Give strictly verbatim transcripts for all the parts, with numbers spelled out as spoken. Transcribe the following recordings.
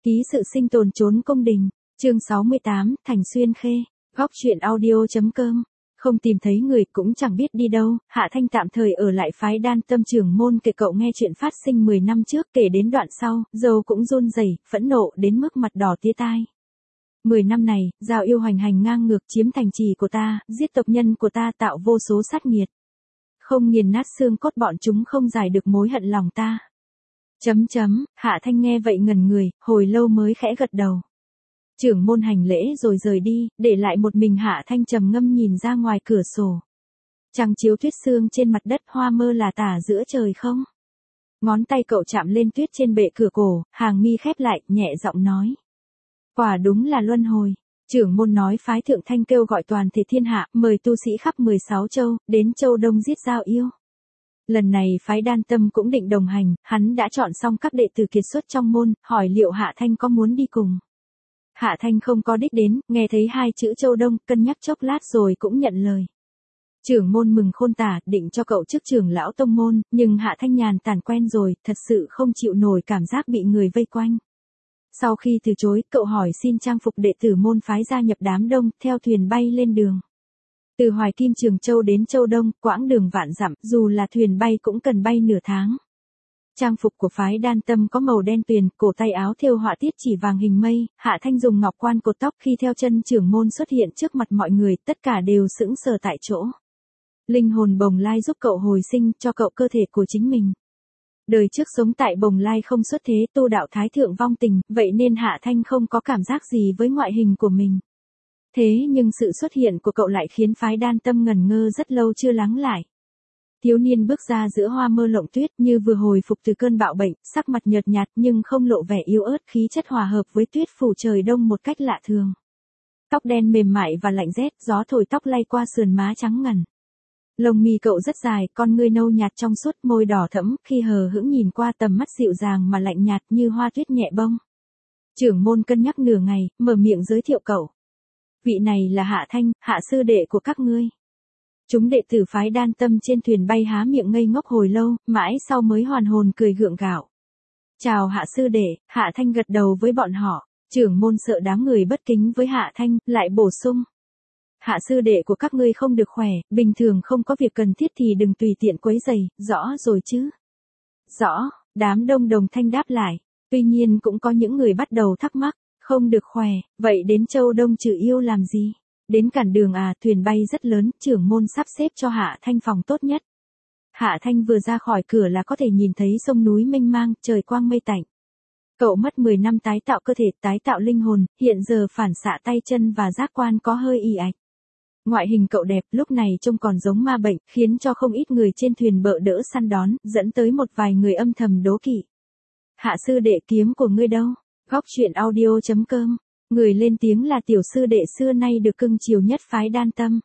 Ký sự sinh tồn trốn cung đình, chương sáu mươi tám, Thành Xuyên Khê, góc truyện audio.com. Không tìm thấy người cũng chẳng biết đi đâu, Hạ Thanh tạm thời ở lại phái Đan Tâm trưởng môn kể cậu nghe chuyện phát sinh mười năm trước, kể đến đoạn sau, dâu cũng run rẩy, phẫn nộ đến mức mặt đỏ tía tai. Mười năm này, Giao Yêu hoành hành ngang ngược chiếm thành trì của ta, giết tộc nhân của ta, tạo vô số sát nghiệt. Không nghiền nát xương cốt bọn chúng không giải được mối hận lòng ta. Chấm chấm, Hạ Thanh nghe vậy ngẩn người, hồi lâu mới khẽ gật đầu. Trưởng môn hành lễ rồi rời đi, để lại một mình Hạ Thanh trầm ngâm nhìn ra ngoài cửa sổ. Trăng chiếu tuyết sương trên mặt đất, hoa mơ là tả giữa trời không. Ngón tay cậu chạm lên tuyết trên bệ cửa cổ, hàng mi khép lại, nhẹ giọng nói. Quả đúng là luân hồi. Trưởng môn nói phái Thượng Thanh kêu gọi toàn thể thiên hạ, mời tu sĩ khắp mười sáu châu, đến châu Đông giết Giao Yêu. Lần này phái Đan Tâm cũng định đồng hành, hắn đã chọn xong các đệ tử kiệt xuất trong môn, hỏi liệu Hạ Thanh có muốn đi cùng. Hạ Thanh không có đích đến, nghe thấy hai chữ châu Đông, cân nhắc chốc lát rồi cũng nhận lời. Trưởng môn mừng khôn tả, định cho cậu chức trưởng lão tông môn, nhưng Hạ Thanh nhàn tản quen rồi, thật sự không chịu nổi cảm giác bị người vây quanh. Sau khi từ chối, cậu hỏi xin trang phục đệ tử môn phái gia nhập đám đông, theo thuyền bay lên đường. Từ Hoài Kim Trường Châu đến Châu Đông, quãng đường vạn dặm, dù là thuyền bay cũng cần bay nửa tháng. Trang phục của phái Đan Tâm có màu đen tuyền, cổ tay áo thêu họa tiết chỉ vàng hình mây, Hạ Thanh dùng ngọc quan cột tóc khi theo chân trưởng môn xuất hiện trước mặt mọi người, tất cả đều sững sờ tại chỗ. Linh hồn Bồng Lai giúp cậu hồi sinh, cho cậu cơ thể của chính mình. Đời trước sống tại Bồng Lai không xuất thế, tu đạo thái thượng vong tình, vậy nên Hạ Thanh không có cảm giác gì với ngoại hình của mình. Thế nhưng sự xuất hiện của cậu lại khiến phái Đan Tâm ngẩn ngơ rất lâu chưa lắng lại. Thiếu niên bước ra giữa hoa mơ lộng tuyết như vừa hồi phục từ cơn bạo bệnh, sắc mặt nhợt nhạt nhưng không lộ vẻ yếu ớt, khí chất hòa hợp với tuyết phủ trời đông một cách lạ thường. Tóc đen mềm mại và lạnh rét, gió thổi tóc lay qua sườn má trắng ngần. Lông mi cậu rất dài, con ngươi nâu nhạt trong suốt, môi đỏ thẫm, khi hờ hững nhìn qua tầm mắt dịu dàng mà lạnh nhạt như hoa tuyết nhẹ bông. Trưởng môn cân nhắc nửa ngày, mở miệng giới thiệu cậu. Vị này là Hạ Thanh, Hạ sư đệ của các ngươi. Chúng đệ tử phái Đan Tâm trên thuyền bay há miệng ngây ngốc hồi lâu, mãi sau mới hoàn hồn cười gượng gạo. Chào Hạ sư đệ, Hạ Thanh gật đầu với bọn họ. Trưởng môn sợ đám người bất kính với Hạ Thanh, lại bổ sung. Hạ sư đệ của các ngươi không được khỏe, bình thường không có việc cần thiết thì đừng tùy tiện quấy rầy, rõ rồi chứ? Rõ, đám đông đồng thanh đáp lại. Tuy nhiên cũng có những người bắt đầu thắc mắc, không được khỏe, vậy đến Châu Đông trừ yêu làm gì? Đến cản đường à, thuyền bay rất lớn, trưởng môn sắp xếp cho Hạ Thanh phòng tốt nhất. Hạ Thanh vừa ra khỏi cửa là có thể nhìn thấy sông núi mênh mang, trời quang mây tạnh. Cậu mất mười năm tái tạo cơ thể, tái tạo linh hồn, hiện giờ phản xạ tay chân và giác quan có hơi ì ạch. Ngoại hình cậu đẹp, lúc này trông còn giống ma bệnh, khiến cho không ít người trên thuyền bợ đỡ săn đón, dẫn tới một vài người âm thầm đố kỵ. Hạ sư đệ, kiếm của ngươi đâu? Góc truyện audio.com. Người lên tiếng là tiểu sư đệ xưa nay được cưng chiều nhất phái Đan Tâm.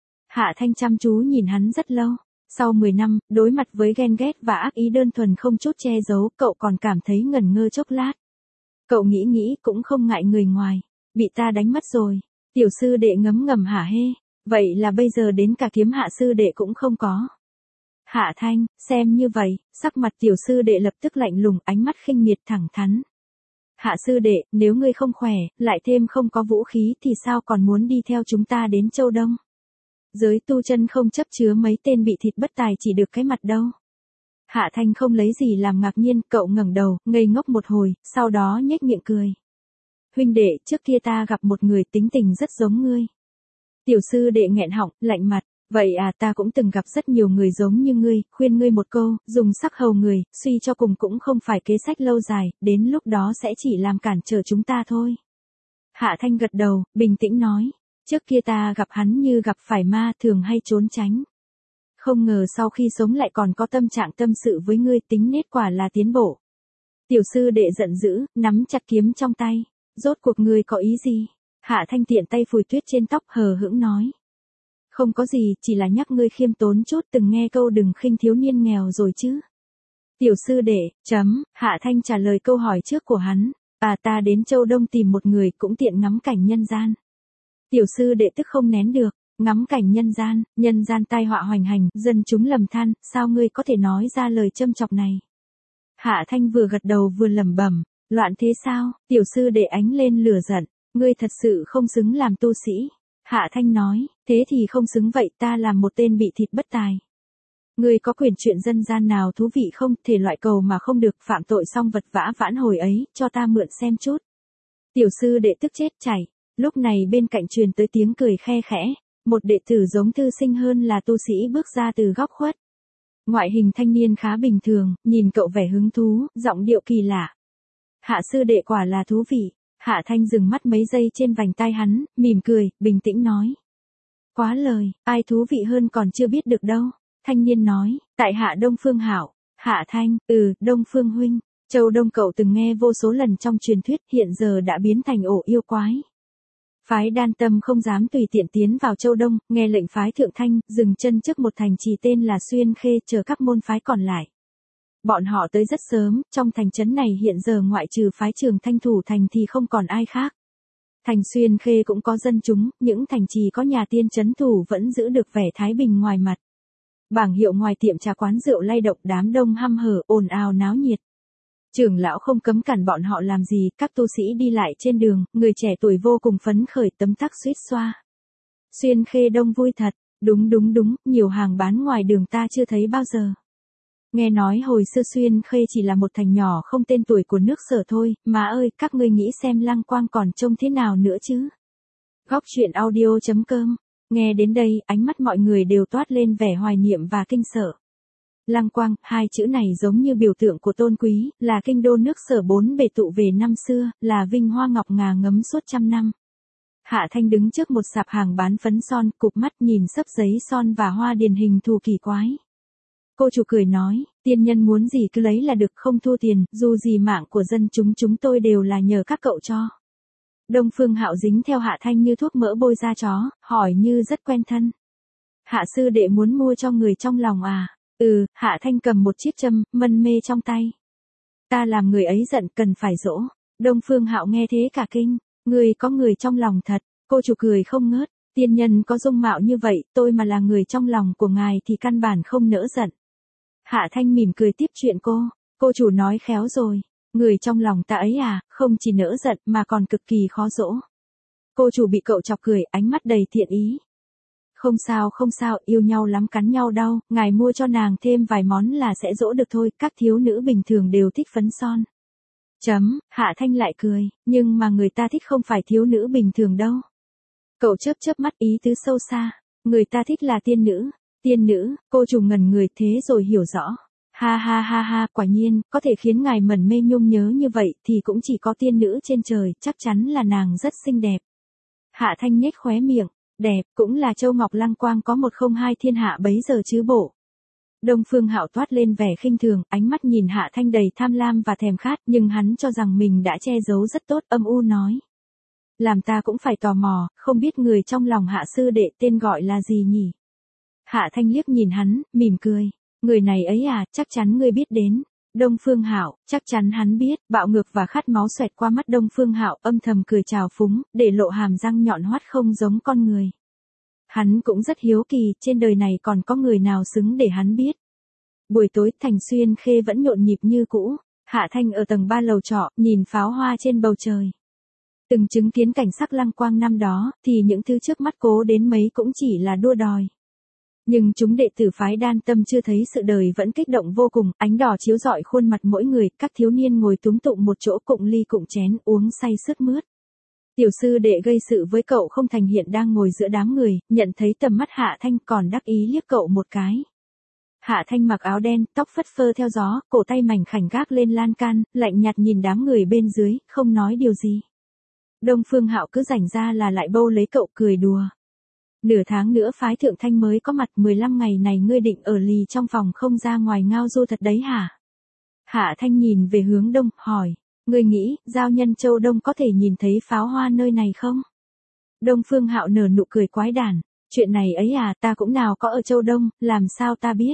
Hạ Thanh chăm chú nhìn hắn rất lâu. Sau mười năm, đối mặt với ghen ghét và ác ý đơn thuần không chút che giấu, cậu còn cảm thấy ngẩn ngơ chốc lát. Cậu nghĩ nghĩ cũng không ngại người ngoài. Bị ta đánh mất rồi. Tiểu sư đệ ngấm ngầm hả hê. Vậy là bây giờ đến cả kiếm Hạ sư đệ cũng không có. Hạ Thanh, xem như vậy, sắc mặt tiểu sư đệ lập tức lạnh lùng, ánh mắt khinh miệt thẳng thắn. Hạ sư đệ, nếu ngươi không khỏe, lại thêm không có vũ khí thì sao còn muốn đi theo chúng ta đến Châu Đông? Giới tu chân không chấp chứa mấy tên bị thịt bất tài chỉ được cái mặt đâu. Hạ Thanh không lấy gì làm ngạc nhiên, cậu ngẩng đầu, ngây ngốc một hồi, sau đó nhếch miệng cười. Huynh đệ, trước kia ta gặp một người tính tình rất giống ngươi. Tiểu sư đệ nghẹn họng, lạnh mặt. Vậy à, ta cũng từng gặp rất nhiều người giống như ngươi, khuyên ngươi một câu, dùng sắc hầu người, suy cho cùng cũng không phải kế sách lâu dài, đến lúc đó sẽ chỉ làm cản trở chúng ta thôi. Hạ Thanh gật đầu, bình tĩnh nói, trước kia ta gặp hắn như gặp phải ma, thường hay trốn tránh. Không ngờ sau khi sống lại còn có tâm trạng tâm sự với ngươi, tính nết quả là tiến bộ. Tiểu sư đệ giận dữ, nắm chặt kiếm trong tay, rốt cuộc ngươi có ý gì? Hạ Thanh tiện tay phủi tuyết trên tóc, hờ hững nói. Không có gì, chỉ là nhắc ngươi khiêm tốn chút, từng nghe câu đừng khinh thiếu niên nghèo rồi chứ. Tiểu sư đệ, chấm, Hạ Thanh trả lời câu hỏi trước của hắn. À, ta đến Châu Đông tìm một người cũng tiện ngắm cảnh nhân gian. Tiểu sư đệ tức không nén được, ngắm cảnh nhân gian, nhân gian tai họa hoành hành, dân chúng lầm than, sao ngươi có thể nói ra lời châm chọc này? Hạ Thanh vừa gật đầu vừa lẩm bẩm, Loạn thế sao? Tiểu sư đệ ánh lên lửa giận, ngươi thật sự không xứng làm tu sĩ. Hạ Thanh nói, thế thì không xứng vậy, ta làm một tên bị thịt bất tài. Ngươi có quyền chuyện dân gian nào thú vị không, thể loại cầu mà không được, phạm tội xong vật vã vãn hồi ấy, cho ta mượn xem chút. Tiểu sư đệ tức chết chảy, lúc này bên cạnh truyền tới tiếng cười khe khẽ, một đệ tử giống thư sinh hơn là tu sĩ bước ra từ góc khuất. Ngoại hình thanh niên khá bình thường, nhìn cậu vẻ hứng thú, giọng điệu kỳ lạ. Hạ sư đệ quả là thú vị. Hạ Thanh dừng mắt mấy giây trên vành tai hắn, mỉm cười, bình tĩnh nói. Quá lời, ai thú vị hơn còn chưa biết được đâu. Thanh niên nói, tại Hạ Đông Phương Hạo. Hạ Thanh, ừ, Đông Phương huynh. Châu Đông cậu từng nghe vô số lần trong truyền thuyết, hiện giờ đã biến thành ổ yêu quái. Phái Đan Tâm không dám tùy tiện tiến vào Châu Đông, nghe lệnh phái Thượng Thanh, dừng chân trước một thành trì tên là Xuyên Khê, chờ các môn phái còn lại. Bọn họ tới rất sớm, trong thành trấn này hiện giờ ngoại trừ phái Trường Thanh thủ thành thì không còn ai khác. Thành Xuyên Khê cũng có dân chúng, những thành trì có nhà tiên trấn thủ vẫn giữ được vẻ thái bình ngoài mặt. Bảng hiệu ngoài tiệm trà quán rượu lay động, đám đông hăm hở, ồn ào náo nhiệt. Trưởng lão không cấm cản bọn họ làm gì, các tu sĩ đi lại trên đường, người trẻ tuổi vô cùng phấn khởi, tấm tắc suýt xoa. Xuyên Khê đông vui thật, đúng đúng đúng, nhiều hàng bán ngoài đường ta chưa thấy bao giờ. Nghe nói hồi xưa Xuyên Khê chỉ là một thành nhỏ không tên tuổi của nước Sở thôi, má ơi, các ngươi nghĩ xem Lăng Quang còn trông thế nào nữa chứ. Góc truyện audio chấm com. Nghe đến đây, ánh mắt mọi người đều toát lên vẻ hoài niệm và kinh sợ. Lăng Quang, hai chữ này giống như biểu tượng của tôn quý, là kinh đô nước Sở bốn bề tụ về năm xưa, là vinh hoa ngọc ngà ngấm suốt trăm năm. Hạ Thanh đứng trước một sạp hàng bán phấn son, cụp mắt nhìn sấp giấy son và hoa điền hình thù kỳ quái. Cô chủ cười nói, tiên nhân muốn gì cứ lấy là được, không thua tiền, dù gì mạng của dân chúng chúng tôi đều là nhờ các cậu cho. Đông Phương Hạo dính theo Hạ Thanh như thuốc mỡ bôi da chó, hỏi như rất quen thân. Hạ sư đệ muốn mua cho người trong lòng à? Ừ, Hạ Thanh cầm một chiếc châm, mân mê trong tay. Ta làm người ấy giận, cần phải dỗ. Đông Phương Hạo nghe thế cả kinh, người có người trong lòng thật, cô chủ cười không ngớt, tiên nhân có dung mạo như vậy, tôi mà là người trong lòng của ngài thì căn bản không nỡ giận. Hạ Thanh mỉm cười tiếp chuyện cô, cô chủ nói khéo rồi, người trong lòng ta ấy à, không chỉ nỡ giận mà còn cực kỳ khó dỗ. Cô chủ bị cậu chọc cười, ánh mắt đầy thiện ý. Không sao không sao, yêu nhau lắm cắn nhau đau, ngài mua cho nàng thêm vài món là sẽ dỗ được thôi, các thiếu nữ bình thường đều thích phấn son. Chấm, Hạ Thanh lại cười, nhưng mà người ta thích không phải thiếu nữ bình thường đâu. Cậu chớp chớp mắt, ý tứ sâu xa, người ta thích là tiên nữ. Tiên nữ, cô chủ ngẩn người, thế rồi hiểu rõ. Ha ha ha ha, quả nhiên, có thể khiến ngài mẩn mê nhung nhớ như vậy thì cũng chỉ có tiên nữ trên trời, chắc chắn là nàng rất xinh đẹp. Hạ Thanh nhếch khóe miệng, đẹp, cũng là Châu Ngọc Lăng Quang có một không hai thiên hạ bấy giờ chứ bộ. Đông Phương Hạo toát lên vẻ khinh thường, ánh mắt nhìn Hạ Thanh đầy tham lam và thèm khát, nhưng hắn cho rằng mình đã che giấu rất tốt, âm u nói. Làm ta cũng phải tò mò, không biết người trong lòng Hạ sư đệ tên gọi là gì nhỉ? Hạ Thanh liếc nhìn hắn, mỉm cười. Người này ấy à, chắc chắn ngươi biết đến. Đông Phương Hạo, chắc chắn hắn biết, bạo ngược và khát máu xoẹt qua mắt Đông Phương Hạo, âm thầm cười trào phúng, để lộ hàm răng nhọn hoắt không giống con người. Hắn cũng rất hiếu kỳ, trên đời này còn có người nào xứng để hắn biết. Buổi tối, thành Xuyên Khê vẫn nhộn nhịp như cũ. Hạ Thanh ở tầng ba lầu trọ, nhìn pháo hoa trên bầu trời. Từng chứng kiến cảnh sắc Lăng Quang năm đó, thì những thứ trước mắt cố đến mấy cũng chỉ là đua đòi. Nhưng chúng đệ tử phái Đan Tâm chưa thấy sự đời vẫn kích động vô cùng, ánh đỏ chiếu rọi khuôn mặt mỗi người, các thiếu niên ngồi túm tụm một chỗ cụng ly cụng chén uống say sướt mướt. Tiểu sư đệ gây sự với cậu không thành hiện đang ngồi giữa đám người, nhận thấy tầm mắt Hạ Thanh còn đắc ý liếc cậu một cái. Hạ Thanh mặc áo đen, tóc phất phơ theo gió, cổ tay mảnh khảnh gác lên lan can, lạnh nhạt nhìn đám người bên dưới, không nói điều gì. Đông Phương Hạo cứ rảnh ra là lại bâu lấy cậu cười đùa. Nửa tháng nữa phái Thượng Thanh mới có mặt, mười lăm ngày này ngươi định ở lì trong phòng không ra ngoài ngao du thật đấy hả? Hạ Thanh nhìn về hướng đông, hỏi, ngươi nghĩ, giao nhân Châu Đông có thể nhìn thấy pháo hoa nơi này không? Đông Phương Hạo nở nụ cười quái đản, chuyện này ấy à, ta cũng nào có ở Châu Đông, làm sao ta biết?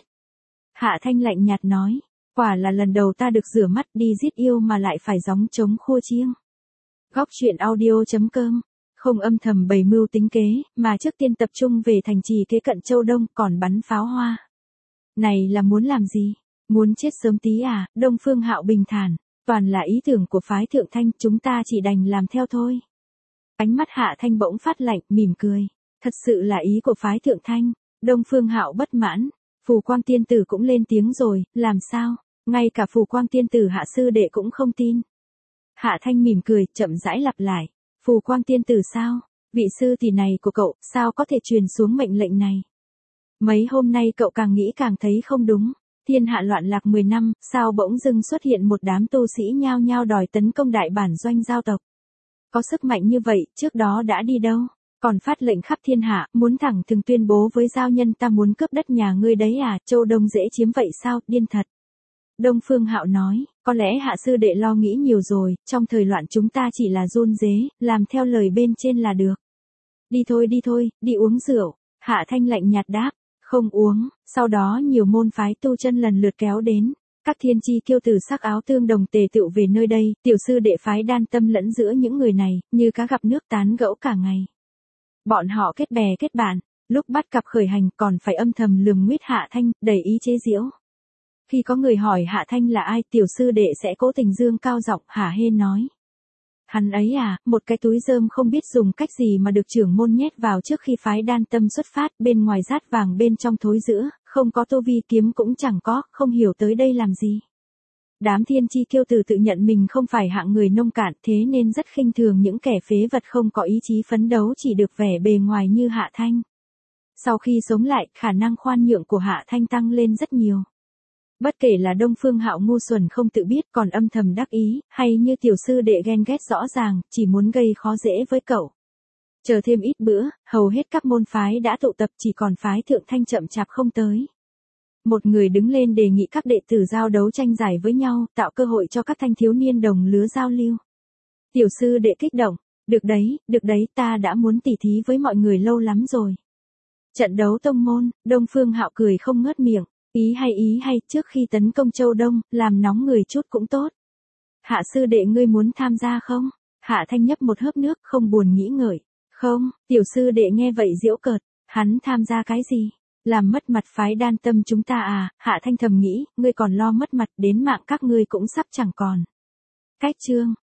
Hạ Thanh lạnh nhạt nói, quả là lần đầu ta được rửa mắt đi giết yêu mà lại phải gióng trống khua chiêng. Góc truyện audio chấm com. Không âm thầm bày mưu tính kế, mà trước tiên tập trung về thành trì kế cận Châu Đông, còn bắn pháo hoa. Này là muốn làm gì? Muốn chết sớm tí à? Đông Phương Hạo bình thản. Toàn là ý tưởng của phái Thượng Thanh, chúng ta chỉ đành làm theo thôi. Ánh mắt Hạ Thanh bỗng phát lạnh, mỉm cười. Thật sự là ý của phái Thượng Thanh. Đông Phương Hạo bất mãn. Phù Quang Tiên Tử cũng lên tiếng rồi, làm sao? Ngay cả Phù Quang Tiên Tử Hạ sư đệ cũng không tin. Hạ Thanh mỉm cười, chậm rãi lặp lại. Phù Quang Tiên Tử sao? Vị sư tỷ này của cậu, sao có thể truyền xuống mệnh lệnh này? Mấy hôm nay cậu càng nghĩ càng thấy không đúng. Thiên hạ loạn lạc mười năm, sao bỗng dưng xuất hiện một đám tu sĩ nhao nhao đòi tấn công đại bản doanh giao tộc? Có sức mạnh như vậy, trước đó đã đi đâu? Còn phát lệnh khắp thiên hạ, muốn thẳng thừng tuyên bố với giao nhân ta muốn cướp đất nhà ngươi đấy à, Châu Đông dễ chiếm vậy sao, điên thật. Đông Phương Hạo nói, có lẽ Hạ sư đệ lo nghĩ nhiều rồi, trong thời loạn chúng ta chỉ là run rế, làm theo lời bên trên là được. Đi thôi đi thôi, đi uống rượu. Hạ Thanh lạnh nhạt đáp, không uống. Sau đó nhiều môn phái tu chân lần lượt kéo đến. Các thiên chi kiêu tử sắc áo tương đồng tề tựu về nơi đây, tiểu sư đệ phái đan tâm lẫn giữa những người này, như cá gặp nước tán gẫu cả ngày. Bọn họ kết bè kết bạn, lúc bắt cặp khởi hành còn phải âm thầm lườm nguyết Hạ Thanh, đầy ý chế giễu. Khi có người hỏi Hạ Thanh là ai, tiểu sư đệ sẽ cố tình dương cao giọng hả hê nói. Hắn ấy à, một cái túi rơm không biết dùng cách gì mà được trưởng môn nhét vào trước khi phái đan tâm xuất phát, bên ngoài rát vàng bên trong thối rữa, không có tô vi kiếm cũng chẳng có, không hiểu tới đây làm gì. Đám thiên chi kiêu tử tự nhận mình không phải hạng người nông cạn, thế nên rất khinh thường những kẻ phế vật không có ý chí phấn đấu chỉ được vẻ bề ngoài như Hạ Thanh. Sau khi sống lại, khả năng khoan nhượng của Hạ Thanh tăng lên rất nhiều. Bất kể là Đông Phương Hạo ngu xuẩn không tự biết còn âm thầm đắc ý, hay như tiểu sư đệ ghen ghét rõ ràng, chỉ muốn gây khó dễ với cậu. Chờ thêm ít bữa, hầu hết các môn phái đã tụ tập, chỉ còn phái Thượng Thanh chậm chạp không tới. Một người đứng lên đề nghị các đệ tử giao đấu tranh giải với nhau, tạo cơ hội cho các thanh thiếu niên đồng lứa giao lưu. Tiểu sư đệ kích động, được đấy, được đấy, ta đã muốn tỉ thí với mọi người lâu lắm rồi. Trận đấu tông môn, Đông Phương Hạo cười không ngớt miệng. Ý hay ý hay, trước khi tấn công Châu Đông, làm nóng người chút cũng tốt. Hạ sư đệ ngươi muốn tham gia không? Hạ Thanh nhấp một hớp nước, không buồn nghĩ ngợi. Không, tiểu sư đệ nghe vậy giễu cợt, hắn tham gia cái gì? Làm mất mặt phái đan tâm chúng ta à? Hạ Thanh thầm nghĩ, ngươi còn lo mất mặt, đến mạng các ngươi cũng sắp chẳng còn. Cách chương